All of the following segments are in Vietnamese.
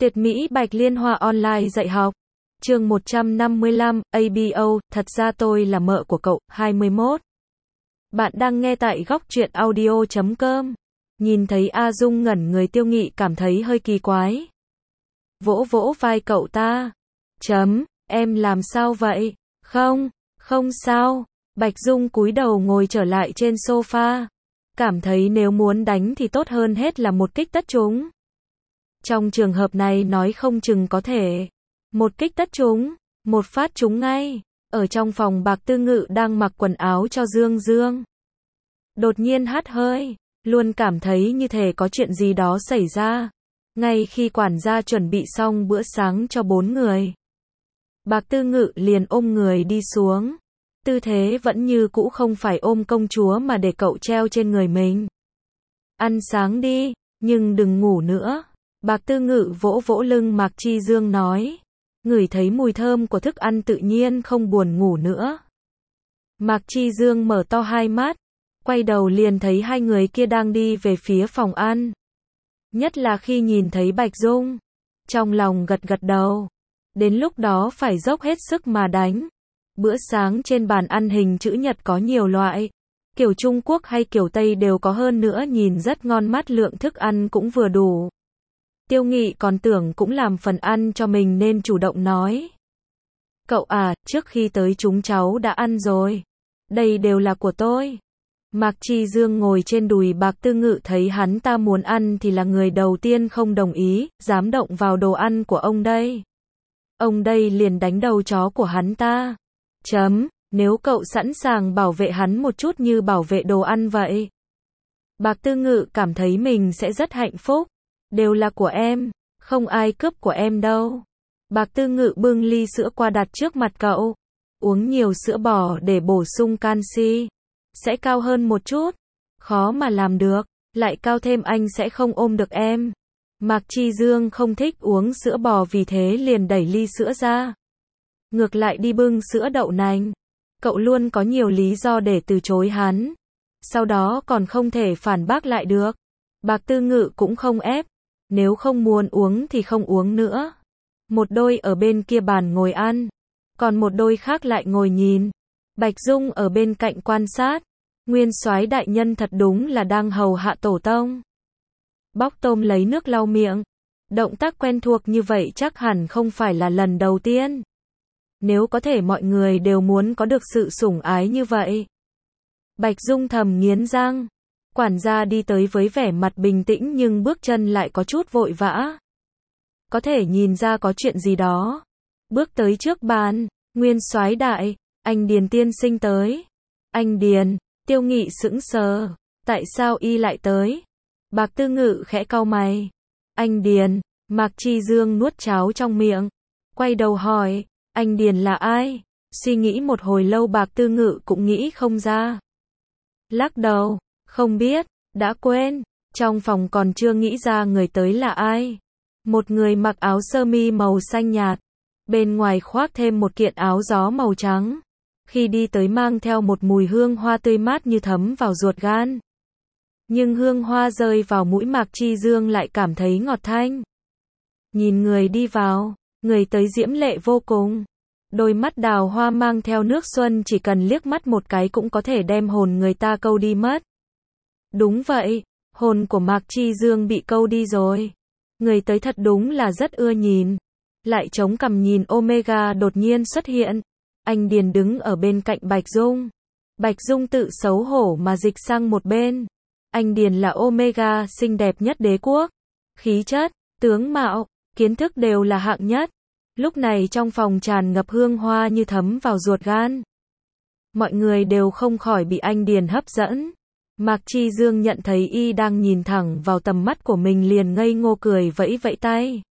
Tuyệt mỹ Bạch Liên Hoa online dạy học. Chương 155, ABO, thật ra tôi là mợ của cậu, 21. Bạn đang nghe tại góc truyện audio.com. Nhìn thấy A Dung ngẩn người, Tiêu Nghị cảm thấy hơi kỳ quái. Vỗ vỗ vai cậu ta. Em làm sao vậy? Không sao. Bạch Dung cúi đầu ngồi trở lại trên sofa. Cảm thấy nếu muốn đánh thì tốt hơn hết là một kích tất chúng. Trong trường hợp này nói không chừng có thể một kích tất chúng, một phát trúng ngay. Ở trong phòng, Bạc Tư Ngự đang mặc quần áo cho Dương Dương. Đột nhiên hắt hơi, luôn cảm thấy như thể có chuyện gì đó xảy ra. Ngay khi quản gia chuẩn bị xong bữa sáng cho 4 người, Bạc Tư Ngự liền ôm người đi xuống. Tư thế vẫn như cũ, không phải ôm công chúa mà để cậu treo trên người mình. Ăn sáng đi, nhưng đừng ngủ nữa. Bạc Tư Ngự vỗ vỗ lưng Mạc Chi Dương nói. Ngửi thấy mùi thơm của thức ăn tự nhiên không buồn ngủ nữa. Mạc Chi Dương mở to hai mắt, quay đầu liền thấy hai người kia đang đi về phía phòng ăn. Nhất là khi nhìn thấy Bạch Dung, trong lòng gật gật đầu. Đến lúc đó phải dốc hết sức mà đánh. Bữa sáng trên bàn ăn hình chữ nhật có nhiều loại, kiểu Trung Quốc hay kiểu Tây đều có, hơn nữa nhìn rất ngon mắt, lượng thức ăn cũng vừa đủ. Tiêu Nghị còn tưởng cũng làm phần ăn cho mình nên chủ động nói. Cậu à, trước khi tới chúng cháu đã ăn rồi. Đây đều là của tôi. Mạc Chi Dương ngồi trên đùi Bạc Tư Ngự, thấy hắn ta muốn ăn thì là người đầu tiên không đồng ý, dám động vào đồ ăn của ông đây. Ông đây liền đánh đầu chó của hắn ta. Nếu cậu sẵn sàng bảo vệ hắn một chút như bảo vệ đồ ăn vậy. Bạc Tư Ngự cảm thấy mình sẽ rất hạnh phúc. Đều là của em, không ai cướp của em đâu. Bạc Tư Ngự bưng ly sữa qua đặt trước mặt cậu. Uống nhiều sữa bò để bổ sung canxi. Sẽ cao hơn một chút. Khó mà làm được, lại cao thêm anh sẽ không ôm được em. Mạc Chi Dương không thích uống sữa bò, vì thế liền đẩy ly sữa ra. Ngược lại đi bưng sữa đậu nành. Cậu luôn có nhiều lý do để từ chối hắn. Sau đó còn không thể phản bác lại được. Bạc Tư Ngự cũng không ép. Nếu không muốn uống thì không uống nữa. Một đôi ở bên kia bàn ngồi ăn, còn một đôi khác lại ngồi nhìn. Bạch Dung ở bên cạnh quan sát. Nguyên soái đại nhân thật đúng là đang hầu hạ tổ tông. Bóc tôm lấy nước lau miệng. Động tác quen thuộc như vậy chắc hẳn không phải là lần đầu tiên. Nếu có thể mọi người đều muốn có được sự sủng ái như vậy. Bạch Dung thầm nghiến răng. Quản gia đi tới với vẻ mặt bình tĩnh nhưng bước chân lại có chút vội vã. Có thể nhìn ra có chuyện gì đó. Bước tới trước bàn. Nguyên soái đại, anh Điền tiên sinh tới. Anh Điền. Tiêu Nghị sững sờ. Tại sao y lại tới? Bạc Tư Ngự khẽ cau mày. Anh Điền. Mạc Chi Dương nuốt cháo trong miệng, quay đầu hỏi. Anh Điền là ai? Suy nghĩ một hồi lâu Bạc Tư Ngự cũng nghĩ không ra. Lắc đầu. Không biết, đã quên. Trong phòng còn chưa nghĩ ra người tới là ai. Một người mặc áo sơ mi màu xanh nhạt, bên ngoài khoác thêm một kiện áo gió màu trắng. Khi đi tới mang theo một mùi hương hoa tươi mát như thấm vào ruột gan. Nhưng hương hoa rơi vào mũi Mạc Chi Dương lại cảm thấy ngọt thanh. Nhìn người đi vào, người tới diễm lệ vô cùng. Đôi mắt đào hoa mang theo nước xuân, chỉ cần liếc mắt một cái cũng có thể đem hồn người ta câu đi mất. Đúng vậy, hồn của Mạc Chi Dương bị câu đi rồi. Người tới thật đúng là rất ưa nhìn. Lại chống cằm nhìn Omega đột nhiên xuất hiện. Anh Điền đứng ở bên cạnh Bạch Dung. Bạch Dung tự xấu hổ mà dịch sang một bên. Anh Điền là Omega xinh đẹp nhất đế quốc. Khí chất, tướng mạo, kiến thức đều là hạng nhất. Lúc này trong phòng tràn ngập hương hoa như thấm vào ruột gan. Mọi người đều không khỏi bị anh Điền hấp dẫn. Mạc Chi Dương nhận thấy y đang nhìn thẳng vào tầm mắt của mình liền ngây ngô cười vẫy vẫy tay.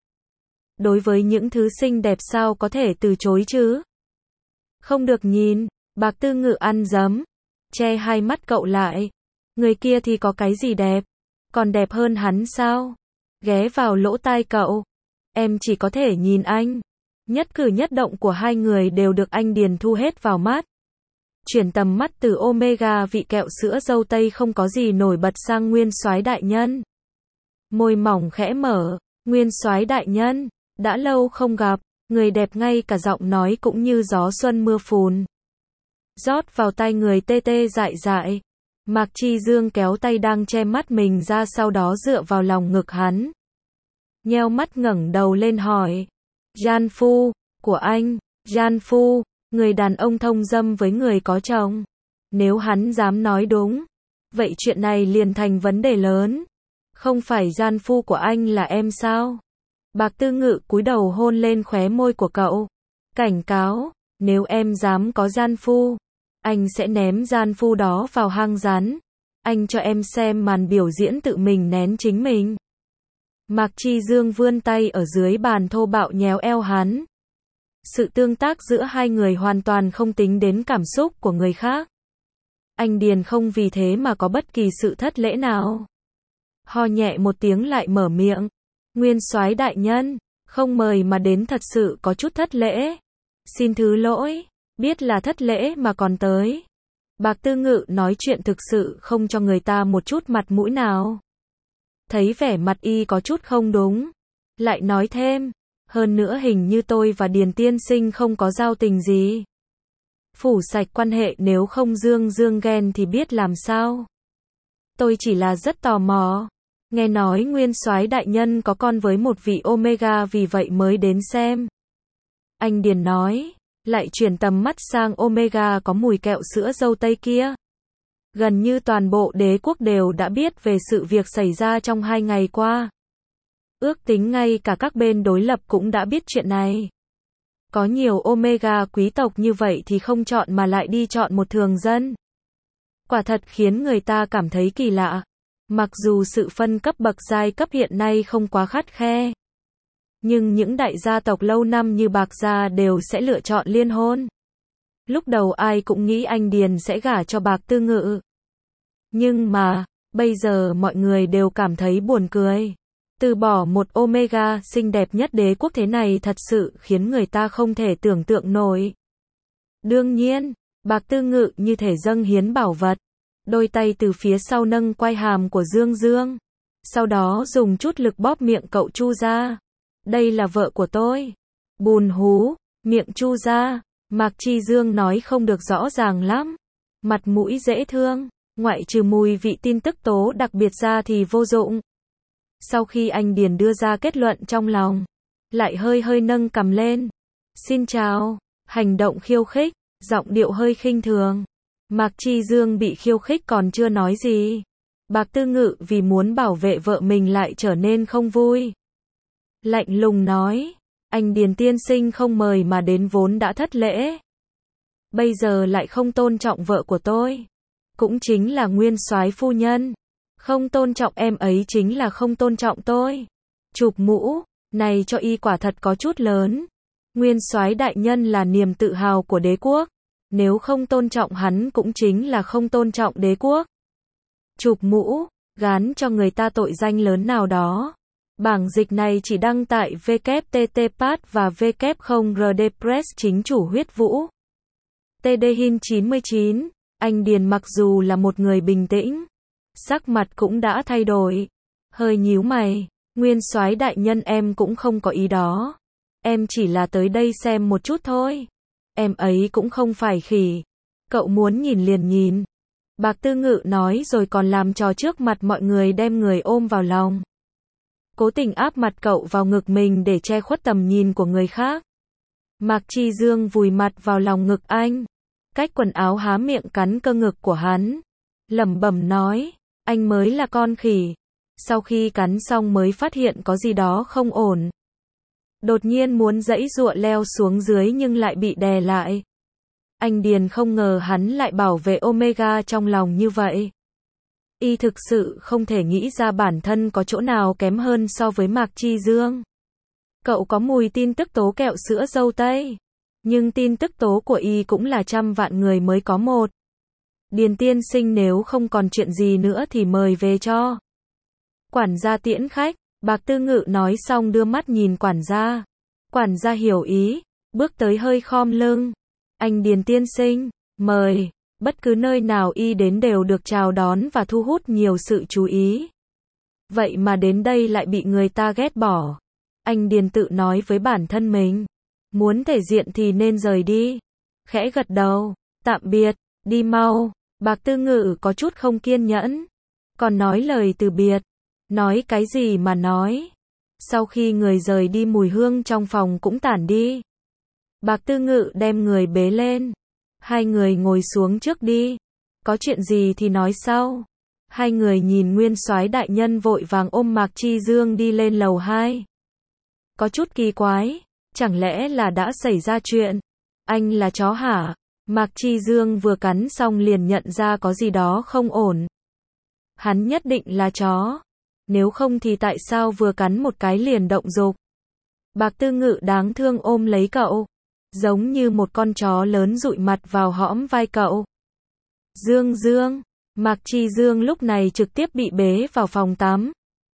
Đối với những thứ xinh đẹp sao có thể từ chối chứ? Không được nhìn. Bạc Tư Ngự ăn dấm, che hai mắt cậu lại. Người kia thì có cái gì đẹp? Còn đẹp hơn hắn sao? Ghé vào lỗ tai cậu. Em chỉ có thể nhìn anh. Nhất cử nhất động của hai người đều được anh Điền thu hết vào mắt. Chuyển tầm mắt từ Omega vị kẹo sữa dâu tây không có gì nổi bật sang nguyên soái đại nhân. Môi mỏng khẽ mở, Nguyên soái đại nhân, đã lâu không gặp, người đẹp ngay cả giọng nói cũng như gió xuân mưa phùn. Rót vào tai người tê tê dại dại. Mạc Chi Dương kéo tay đang che mắt mình ra, sau đó dựa vào lòng ngực hắn. Nheo mắt ngẩng đầu lên hỏi. Gian phu, của anh, gian phu, người đàn ông thông dâm với người có chồng. Nếu hắn dám nói đúng, vậy chuyện này liền thành vấn đề lớn. Không phải gian phu của anh là em sao? Bạc Tư Ngự cúi đầu hôn lên khóe môi của cậu. Cảnh cáo, nếu em dám có gian phu, anh sẽ ném gian phu đó vào hang rắn. Anh cho em xem màn biểu diễn tự mình nén chính mình. Mạc Chi Dương vươn tay ở dưới bàn thô bạo nhéo eo hắn. Sự tương tác giữa hai người hoàn toàn không tính đến cảm xúc của người khác. Anh Điền không vì thế mà có bất kỳ sự thất lễ nào. Ho nhẹ một tiếng lại mở miệng. Nguyên soái đại nhân, không mời mà đến thật sự có chút thất lễ. Xin thứ lỗi, biết là thất lễ mà còn tới. Bạc Tư Ngự nói chuyện thực sự không cho người ta một chút mặt mũi nào. Thấy vẻ mặt y có chút không đúng, lại nói thêm, hơn nữa hình như tôi và Điền tiên sinh không có giao tình gì. Phủ sạch quan hệ, nếu không Dương ghen thì biết làm sao. Tôi chỉ là rất tò mò. Nghe nói Nguyên soái đại nhân có con với một vị Omega, vì vậy mới đến xem. Anh Điền nói, lại chuyển tầm mắt sang Omega có mùi kẹo sữa dâu tây kia. Gần như toàn bộ đế quốc đều đã biết về sự việc xảy ra trong 2 ngày qua. Ước tính ngay cả các bên đối lập cũng đã biết chuyện này. Có nhiều Omega quý tộc như vậy thì không chọn mà lại đi chọn một thường dân. Quả thật khiến người ta cảm thấy kỳ lạ. Mặc dù sự phân cấp bậc giai cấp hiện nay không quá khắt khe, nhưng những đại gia tộc lâu năm như Bạc gia đều sẽ lựa chọn liên hôn. Lúc đầu ai cũng nghĩ anh Điền sẽ gả cho Bạc Tư Ngự. Nhưng mà, bây giờ mọi người đều cảm thấy buồn cười. Từ bỏ một Omega xinh đẹp nhất đế quốc thế này thật sự khiến người ta không thể tưởng tượng nổi. Đương nhiên, Bạc Tư Ngự như thể dâng hiến bảo vật. Đôi tay từ phía sau nâng quai hàm của Dương. Sau đó dùng chút lực bóp miệng cậu Chu ra. Đây là vợ của tôi. Bùn hú, miệng Chu ra. Mạc Chi Dương nói không được rõ ràng lắm. Mặt mũi dễ thương, ngoại trừ mùi vị tin tức tố đặc biệt ra thì vô dụng. Sau khi anh Điền đưa ra kết luận trong lòng, lại hơi nâng cằm lên. Xin chào, hành động khiêu khích, giọng điệu hơi khinh thường. Mạc Chi Dương bị khiêu khích còn chưa nói gì. Bạc Tư Ngự vì muốn bảo vệ vợ mình lại trở nên không vui. Lạnh lùng nói, anh Điền tiên sinh không mời mà đến vốn đã thất lễ. Bây giờ lại không tôn trọng vợ của tôi. Cũng chính là Nguyên soái phu nhân. Không tôn trọng em ấy chính là không tôn trọng tôi. Chụp mũ, này cho y quả thật có chút lớn. Nguyên soái đại nhân là niềm tự hào của đế quốc. Nếu không tôn trọng hắn cũng chính là không tôn trọng đế quốc. Chụp mũ, gán cho người ta tội danh lớn nào đó. Bảng dịch này chỉ đăng tại WTTPad và W0RD Press chính chủ huyết vũ. TD Hin 99, anh Điền mặc dù là một người bình tĩnh, sắc mặt cũng đã thay đổi. Hơi nhíu mày, Nguyên soái đại nhân em cũng không có ý đó. Em chỉ là tới đây xem một chút thôi. Em ấy cũng không phải khỉ. Cậu muốn nhìn liền nhìn. Bạc Tư Ngự nói rồi còn làm trò trước mặt mọi người đem người ôm vào lòng. Cố tình áp mặt cậu vào ngực mình để che khuất tầm nhìn của người khác. Mạc Chi Dương vùi mặt vào lòng ngực anh. Cách quần áo há miệng cắn cơ ngực của hắn. Lẩm bẩm nói, anh mới là con khỉ. Sau khi cắn xong mới phát hiện có gì đó không ổn. Đột nhiên muốn giãy giụa leo xuống dưới nhưng lại bị đè lại. Anh Điền không ngờ hắn lại bảo vệ Omega trong lòng như vậy. Y thực sự không thể nghĩ ra bản thân có chỗ nào kém hơn so với Mạc Chi Dương. Cậu có mùi tin tức tố kẹo sữa dâu tây. Nhưng tin tức tố của Y cũng là trăm vạn người mới có một. Điền tiên sinh nếu không còn chuyện gì nữa thì mời về cho. Quản gia tiễn khách. Bạc Tư Ngự nói xong đưa mắt nhìn quản gia. Quản gia hiểu ý, bước tới hơi khom lưng. Anh Điền tiên sinh, mời. Bất cứ nơi nào Y đến đều được chào đón và thu hút nhiều sự chú ý. Vậy mà đến đây lại bị người ta ghét bỏ. Anh Điền tự nói với bản thân mình. Muốn thể diện thì nên rời đi. Khẽ gật đầu. Tạm biệt, đi mau. Bạc Tư Ngự có chút không kiên nhẫn. Còn nói lời từ biệt. Nói cái gì mà nói. Sau khi người rời đi mùi hương trong phòng cũng tản đi. Bạc Tư Ngự đem người bế lên. Hai người ngồi xuống trước đi. Có chuyện gì thì nói sau. Hai người nhìn Nguyên Soái đại nhân vội vàng ôm Mạc Chi Dương đi lên lầu 2. Có chút kỳ quái. Chẳng lẽ là đã xảy ra chuyện? Anh là chó hả? Mạc Chi Dương vừa cắn xong liền nhận ra có gì đó không ổn. Hắn nhất định là chó. Nếu không thì tại sao vừa cắn một cái liền động dục? Bạc Tư Ngự đáng thương ôm lấy cậu. Giống như một con chó lớn dụi mặt vào hõm vai cậu. Dương Dương. Mạc Chi Dương lúc này trực tiếp bị bế vào phòng tắm.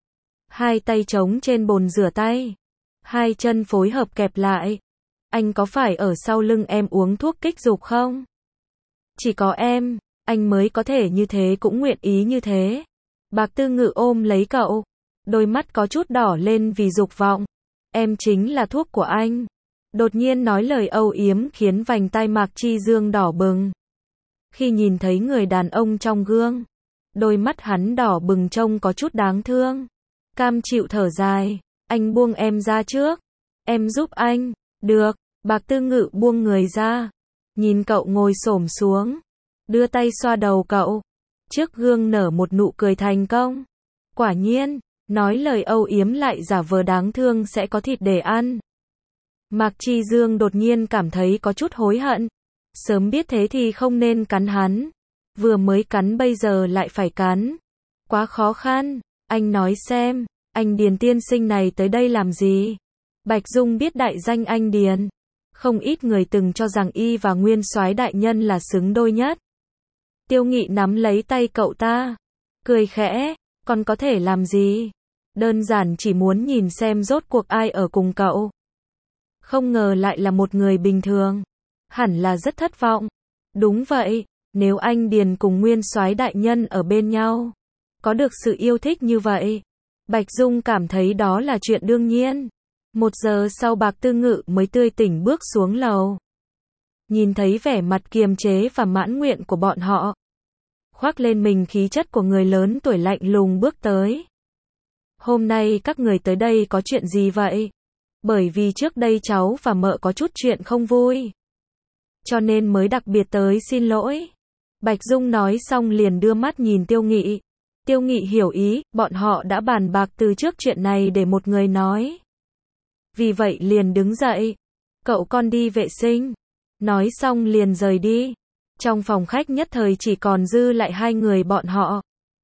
Hai tay trống trên bồn rửa tay. Hai chân phối hợp kẹp lại. Anh có phải ở sau lưng em uống thuốc kích dục không? Chỉ có em, anh mới có thể như thế cũng nguyện ý như thế. Bạc Tư Ngự ôm lấy cậu. Đôi mắt có chút đỏ lên vì dục vọng. Em chính là thuốc của anh. Đột nhiên nói lời âu yếm khiến vành tai Mạc Chi Dương đỏ bừng. Khi nhìn thấy người đàn ông trong gương, đôi mắt hắn đỏ bừng trông có chút đáng thương. Cam chịu thở dài. Anh buông em ra trước. Em giúp anh. Được. Bạc Tư Ngự buông người ra. Nhìn cậu ngồi xổm xuống. Đưa tay xoa đầu cậu. Trước gương nở một nụ cười thành công. Quả nhiên, nói lời âu yếm lại giả vờ đáng thương sẽ có thịt để ăn. Mạc Chi Dương đột nhiên cảm thấy có chút hối hận. Sớm biết thế thì không nên cắn hắn. Vừa mới cắn bây giờ lại phải cắn. Quá khó khăn. Anh nói xem, anh Điền tiên sinh này tới đây làm gì? Bạch Dung biết đại danh anh Điền. Không ít người từng cho rằng y và Nguyên Soái đại nhân là xứng đôi nhất. Tiêu Nghị nắm lấy tay cậu ta. Cười khẽ, còn có thể làm gì? Đơn giản chỉ muốn nhìn xem rốt cuộc ai ở cùng cậu. Không ngờ lại là một người bình thường. Hẳn là rất thất vọng. Đúng vậy, nếu anh Điền cùng Nguyên Soái đại nhân ở bên nhau, có được sự yêu thích như vậy, Bạch Dung cảm thấy đó là chuyện đương nhiên. 1 giờ sau Bạc Tư Ngự mới tươi tỉnh bước xuống lầu. Nhìn thấy vẻ mặt kiềm chế và mãn nguyện của bọn họ, khoác lên mình khí chất của người lớn tuổi lạnh lùng bước tới. Hôm nay các người tới đây có chuyện gì vậy? Bởi vì trước đây cháu và mợ có chút chuyện không vui, cho nên mới đặc biệt tới xin lỗi. Bạch Dung nói xong liền đưa mắt nhìn Tiêu Nghị. Tiêu Nghị hiểu ý, bọn họ đã bàn bạc từ trước chuyện này để một người nói. Vì vậy liền đứng dậy. Cậu con đi vệ sinh. Nói xong liền rời đi. Trong phòng khách nhất thời chỉ còn dư lại hai người bọn họ.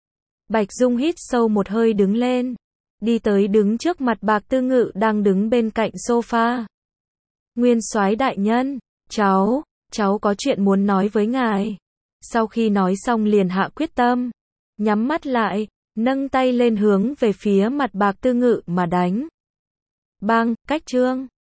Bạch Dung hít sâu một hơi đứng lên. Đi tới đứng trước mặt Bạc Tư Ngự đang đứng bên cạnh sofa. Nguyên Soái đại nhân, cháu có chuyện muốn nói với ngài. Sau khi nói xong liền hạ quyết tâm. Nhắm mắt lại, nâng tay lên hướng về phía mặt Bạc Tư Ngự mà đánh. Bang, cách chương.